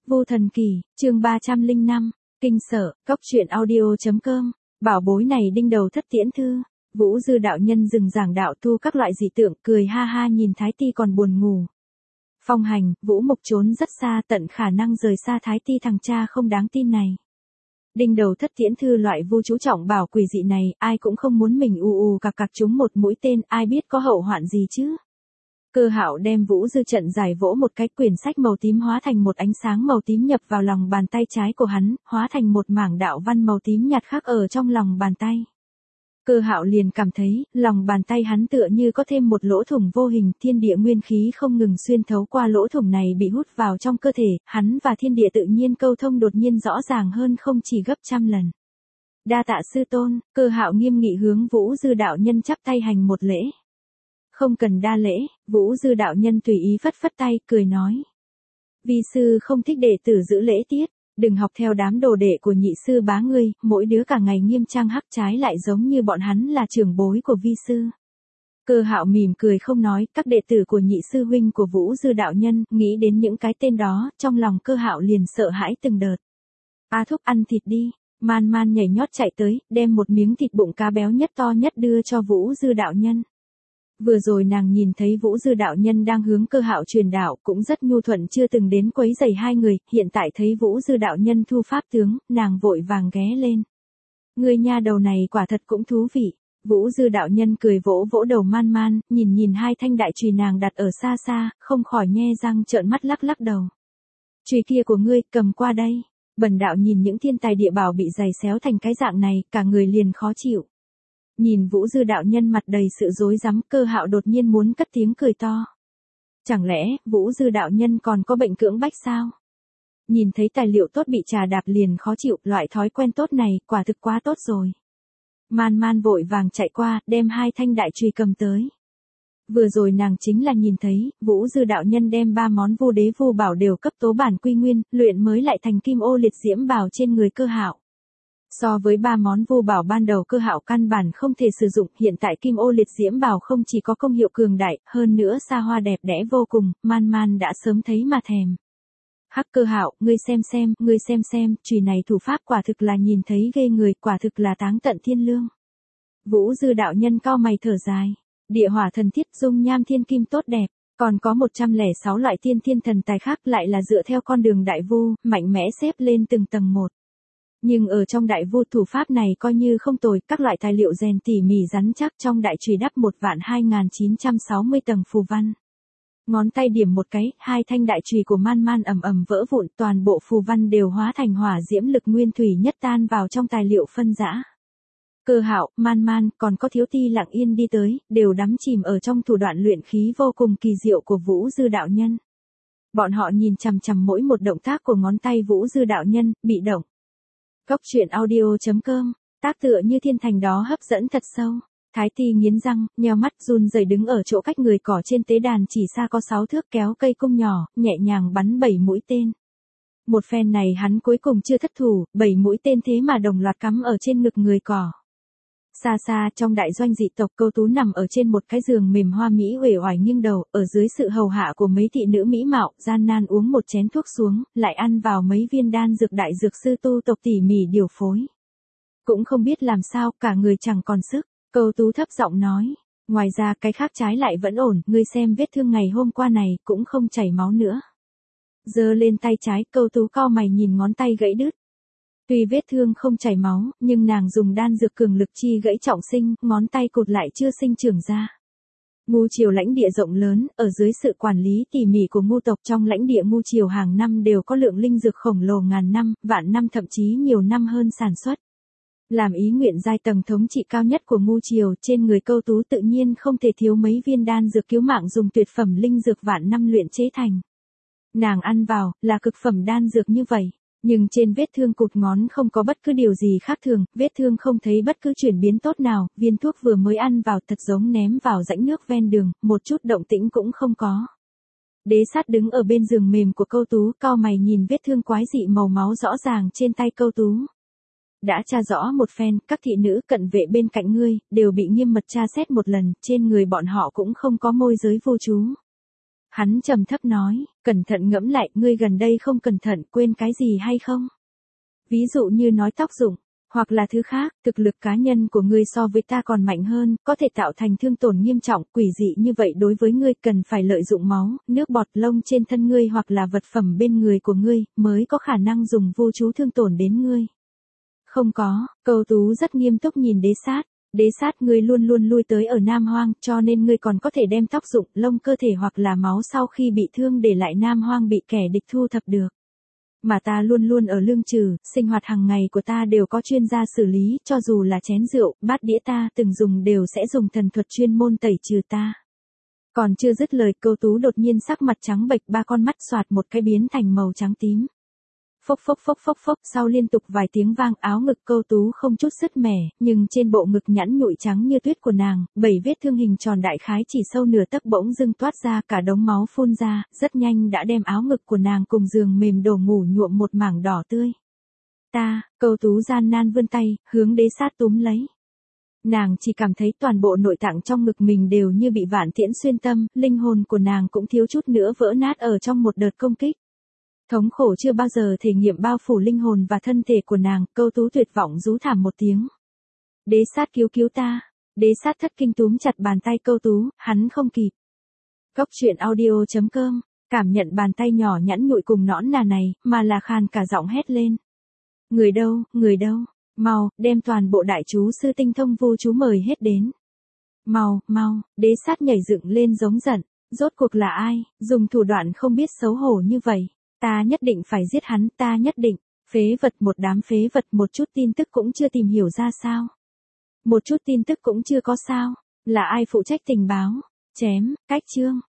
Vô Thần Kỳ, chương 305, Kinh Sở, Cốc truyện audio.com, bảo bối này đinh đầu thất tiễn thư. Vũ Dư đạo nhân dừng giảng đạo tu các loại dị tượng, cười ha ha nhìn Thái Ti còn buồn ngủ. Phong hành, Vũ Mục trốn rất xa, tận khả năng rời xa Thái Ti thằng cha không đáng tin này. Đinh đầu thất tiễn thư loại vu chú trọng bảo quỷ dị này, ai cũng không muốn mình cặc cặc trúng một mũi tên, ai biết có hậu hoạn gì chứ. Cơ Hạo đem Vũ Dư trận giải vỗ một cái, quyển sách màu tím hóa thành một ánh sáng màu tím nhập vào lòng bàn tay trái của hắn, hóa thành một mảng đạo văn màu tím nhạt khắc ở trong lòng bàn tay. Cơ Hạo liền cảm thấy, lòng bàn tay hắn tựa như có thêm một lỗ thủng vô hình, thiên địa nguyên khí không ngừng xuyên thấu qua lỗ thủng này bị hút vào trong cơ thể, hắn và thiên địa tự nhiên câu thông đột nhiên rõ ràng hơn không chỉ gấp trăm lần. Đa tạ sư tôn, Cơ Hạo nghiêm nghị hướng Vũ Dư đạo nhân chắp tay hành một lễ. Không cần đa lễ, Vũ Dư đạo nhân tùy ý phất phất tay, cười nói. Vi sư không thích đệ tử giữ lễ tiết, đừng học theo đám đồ đệ của nhị sư bá ngươi, mỗi đứa cả ngày nghiêm trang hắc, trái lại giống như bọn hắn là trưởng bối của vi sư. Cơ Hạo mỉm cười không nói, các đệ tử của nhị sư huynh của Vũ Dư đạo nhân, nghĩ đến những cái tên đó, trong lòng Cơ Hạo liền sợ hãi từng đợt. A thúc ăn thịt đi, Man Man nhảy nhót chạy tới, đem một miếng thịt bụng cá béo nhất to nhất đưa cho Vũ Dư đạo nhân. Vừa rồi nàng nhìn thấy Vũ Dư đạo nhân đang hướng Cơ Hạo truyền đạo, cũng rất nhu thuận chưa từng đến quấy rầy hai người, hiện tại thấy Vũ Dư đạo nhân thu pháp tướng, nàng vội vàng ghé lên. Người nha đầu này quả thật cũng thú vị. Vũ Dư đạo nhân cười vỗ vỗ đầu Man Man, nhìn hai thanh đại chùy nàng đặt ở xa xa, không khỏi nhe răng trợn mắt lắc lắc đầu. Chùy kia của ngươi, cầm qua đây. Bần đạo nhìn những thiên tài địa bảo bị giày xéo thành cái dạng này, cả người liền khó chịu. Nhìn Vũ Dư đạo nhân mặt đầy sự rối rắm, Cơ Hạo đột nhiên muốn cất tiếng cười to. Chẳng lẽ, Vũ Dư đạo nhân còn có bệnh cưỡng bách sao? Nhìn thấy tài liệu tốt bị trà đạp liền khó chịu, loại thói quen tốt này, quả thực quá tốt rồi. Man Man vội vàng chạy qua, đem hai thanh đại chùy cầm tới. Vừa rồi nàng chính là nhìn thấy, Vũ Dư đạo nhân đem 3 món vô đế vô bảo đều cấp tố bản quy nguyên, luyện mới lại thành kim ô liệt diễm bào trên người Cơ Hạo. So với 3 món vô bảo ban đầu Cơ Hạo căn bản không thể sử dụng, hiện tại kim ô liệt diễm bào không chỉ có công hiệu cường đại, hơn nữa xa hoa đẹp đẽ vô cùng, Man Man đã sớm thấy mà thèm. Hắc Cơ Hạo, ngươi xem, chùy này thủ pháp quả thực là nhìn thấy ghê người, quả thực là táng tận thiên lương. Vũ Dư đạo nhân cau mày thở dài, địa hỏa thần thiết, dung nham thiên kim tốt đẹp, còn có 106 loại tiên thiên thần tài khác lại là dựa theo con đường đại vu, mạnh mẽ xếp lên từng tầng một. Nhưng ở trong đại vu thủ pháp này coi như không tồi, các loại tài liệu rèn tỉ mỉ rắn chắc, trong đại chùy đắp 12960 tầng phù văn. Ngón tay điểm một cái, hai thanh đại chùy của Man Man ầm ầm vỡ vụn, toàn bộ phù văn đều hóa thành hỏa diễm lực nguyên thủy nhất tan vào trong tài liệu phân rã. Cơ Hạo, Man Man, còn có Thiếu Ti lặng yên đi tới, đều đắm chìm ở trong thủ đoạn luyện khí vô cùng kỳ diệu của Vũ Dư đạo nhân. Bọn họ nhìn chằm chằm mỗi một động tác của ngón tay Vũ Dư đạo nhân, bị động. Cốc truyện audio.com, tác tựa như thiên thành đó hấp dẫn thật sâu. Thái Ti nghiến răng, nheo mắt run rẩy đứng ở chỗ cách người cỏ trên tế đàn chỉ xa có 6 thước, kéo cây cung nhỏ, nhẹ nhàng bắn 7 mũi tên. Một phen này hắn cuối cùng chưa thất thủ, 7 mũi tên thế mà đồng loạt cắm ở trên ngực người cỏ. Xa xa trong đại doanh dị tộc, Câu Tú nằm ở trên một cái giường mềm hoa mỹ uể oải nghiêng đầu, ở dưới sự hầu hạ của mấy thị nữ mỹ mạo, gian nan uống một chén thuốc xuống, lại ăn vào mấy viên đan dược đại dược sư tu tộc tỉ mỉ điều phối. Cũng không biết làm sao, cả người chẳng còn sức. Câu Tú thấp giọng nói, ngoài ra cái khác trái lại vẫn ổn, ngươi xem vết thương ngày hôm qua này, cũng không chảy máu nữa. Giơ lên tay trái, Câu Tú cau mày nhìn ngón tay gãy đứt. Tuy vết thương không chảy máu, nhưng nàng dùng đan dược cường lực chi gãy trọng sinh, ngón tay cụt lại chưa sinh trưởng ra. Ngu triều lãnh địa rộng lớn, ở dưới sự quản lý tỉ mỉ của ngu tộc, trong lãnh địa ngu triều hàng năm đều có lượng linh dược khổng lồ ngàn năm, vạn năm thậm chí nhiều năm hơn sản xuất. Làm ý nguyện giai tầng thống trị cao nhất của ngu triều, trên người Câu Tú tự nhiên không thể thiếu mấy viên đan dược cứu mạng dùng tuyệt phẩm linh dược vạn năm luyện chế thành. Nàng ăn vào, là cực phẩm đan dược như vậy. Nhưng trên vết thương cụt ngón không có bất cứ điều gì khác thường, vết thương không thấy bất cứ chuyển biến tốt nào, viên thuốc vừa mới ăn vào thật giống ném vào rãnh nước ven đường, một chút động tĩnh cũng không có. Đế Sát đứng ở bên giường mềm của Câu Tú, cau mày nhìn vết thương quái dị màu máu rõ ràng trên tay Câu Tú. Đã tra rõ một phen, các thị nữ cận vệ bên cạnh ngươi, đều bị nghiêm mật tra xét một lần, trên người bọn họ cũng không có môi giới vô chú. Hắn trầm thấp nói, cẩn thận ngẫm lại, ngươi gần đây không cẩn thận quên cái gì hay không? Ví dụ như nói tóc rụng, hoặc là thứ khác, thực lực cá nhân của ngươi so với ta còn mạnh hơn, có thể tạo thành thương tổn nghiêm trọng, quỷ dị như vậy đối với ngươi cần phải lợi dụng máu, nước bọt lông trên thân ngươi hoặc là vật phẩm bên người của ngươi, mới có khả năng dùng vô chú thương tổn đến ngươi. Không có, Câu Tú rất nghiêm túc nhìn Đế Sát. Đế Sát, ngươi luôn luôn lui tới ở Nam Hoang, cho nên ngươi còn có thể đem tóc rụng, lông cơ thể hoặc là máu sau khi bị thương để lại Nam Hoang bị kẻ địch thu thập được. Mà ta luôn luôn ở lương trừ, sinh hoạt hàng ngày của ta đều có chuyên gia xử lý, cho dù là chén rượu, bát đĩa ta từng dùng đều sẽ dùng thần thuật chuyên môn tẩy trừ ta. Còn chưa dứt lời, Câu Tú đột nhiên sắc mặt trắng bệch, ba con mắt xoạt một cái biến thành màu trắng tím. Phốc phốc phốc phốc phốc, sau liên tục vài tiếng vang, áo ngực Câu Tú không chút sứt mẻ, nhưng trên bộ ngực nhẵn nhụi trắng như tuyết của nàng, 7 vết thương hình tròn đại khái chỉ sâu nửa tấc bỗng dưng toát ra, cả đống máu phun ra, rất nhanh đã đem áo ngực của nàng cùng giường mềm đổ ngủ nhuộm một mảng đỏ tươi. Câu Tú gian nan vươn tay, hướng Đế Sát túm lấy. Nàng chỉ cảm thấy toàn bộ nội tạng trong ngực mình đều như bị vạn tiễn xuyên tâm, linh hồn của nàng cũng thiếu chút nữa vỡ nát ở trong một đợt công kích. Thống khổ chưa bao giờ thể nghiệm bao phủ linh hồn và thân thể của nàng, Câu Tú tuyệt vọng rú thảm một tiếng. Đế Sát, cứu cứu ta. Đế Sát thất kinh túm chặt bàn tay Câu Tú, hắn không kịp. Goctruyện.audio.com, cảm nhận bàn tay nhỏ nhẵn nhụi cùng nõn nà này, mà là khàn cả giọng hét lên. Người đâu, mau, đem toàn bộ đại chú sư tinh thông vô chú mời hết đến. Mau, Đế Sát nhảy dựng lên giống giận, rốt cuộc là ai, dùng thủ đoạn không biết xấu hổ như vậy. Ta nhất định phải giết hắn, ta nhất định. Phế vật, một đám phế vật, một chút tin tức cũng chưa tìm hiểu ra sao? Một chút tin tức cũng chưa có sao? Là ai phụ trách tình báo? Chém, cách chương.